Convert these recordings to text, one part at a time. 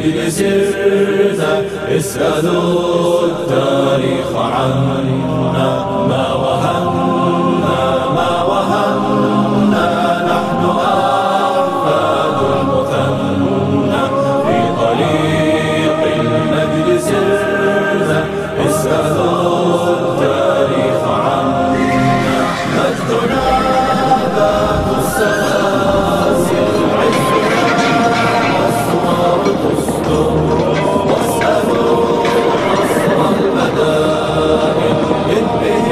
النجل سرنا اسألوا التاريخ عنا ما وهنا نحن أحفاد المثنى في طريق المجد سرنا اسألوا التاريخ عنا مجدنا باب السلاسل عزنا والصور تستر واسألوا قصر المدائن إذ به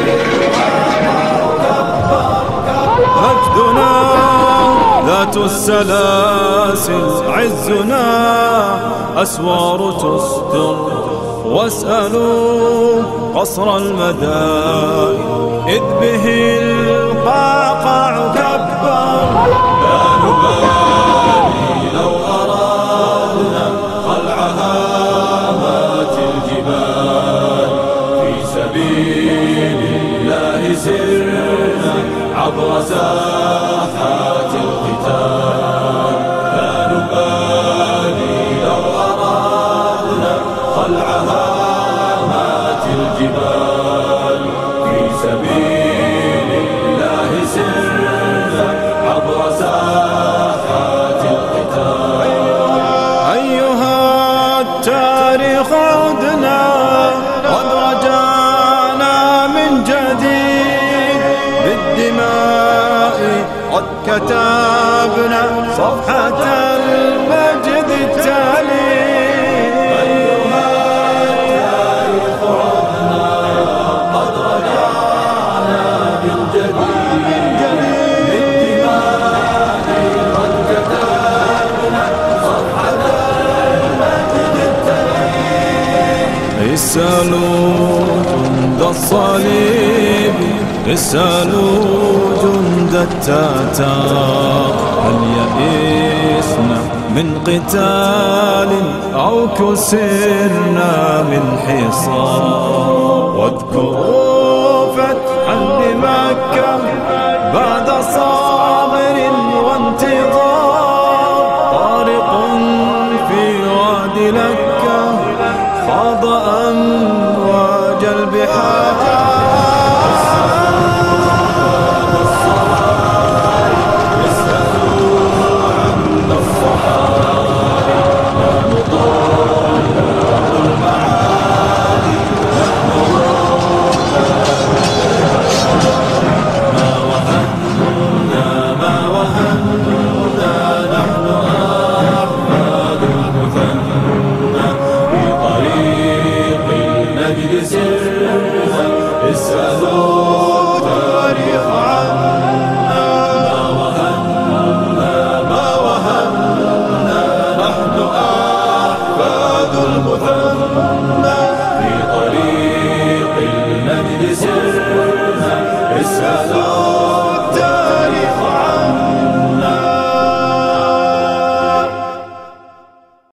مجدنا ذات السلاسل عزنا أسوار تستر واسألوا قصر المدائن إذ به القعقاع كبر لا نبالي لو أرادنا خلع هامات الجبال في سبيل الله سرنا عبر ساحات القتال لا نبالي لو أرادنا خلع هامات الجبال في سبيل الله سرنا عبر ساحات القتال أيها التاريخ عدنا قد رجعنا من جديد بالدماء قد كتبنا صفحة المجد التالي أيها التاريخ عدنا قد رجعنا من جديد بالدماء قد كتبنا صفحة المجد التالي اسألوا جند الصليب اسألوا جند التتار هل يئسنا من قتال أو كسرنا من حصار واذكروا فتحا لمكة بعد صابر وانتظار طارق في وادي لكة خاض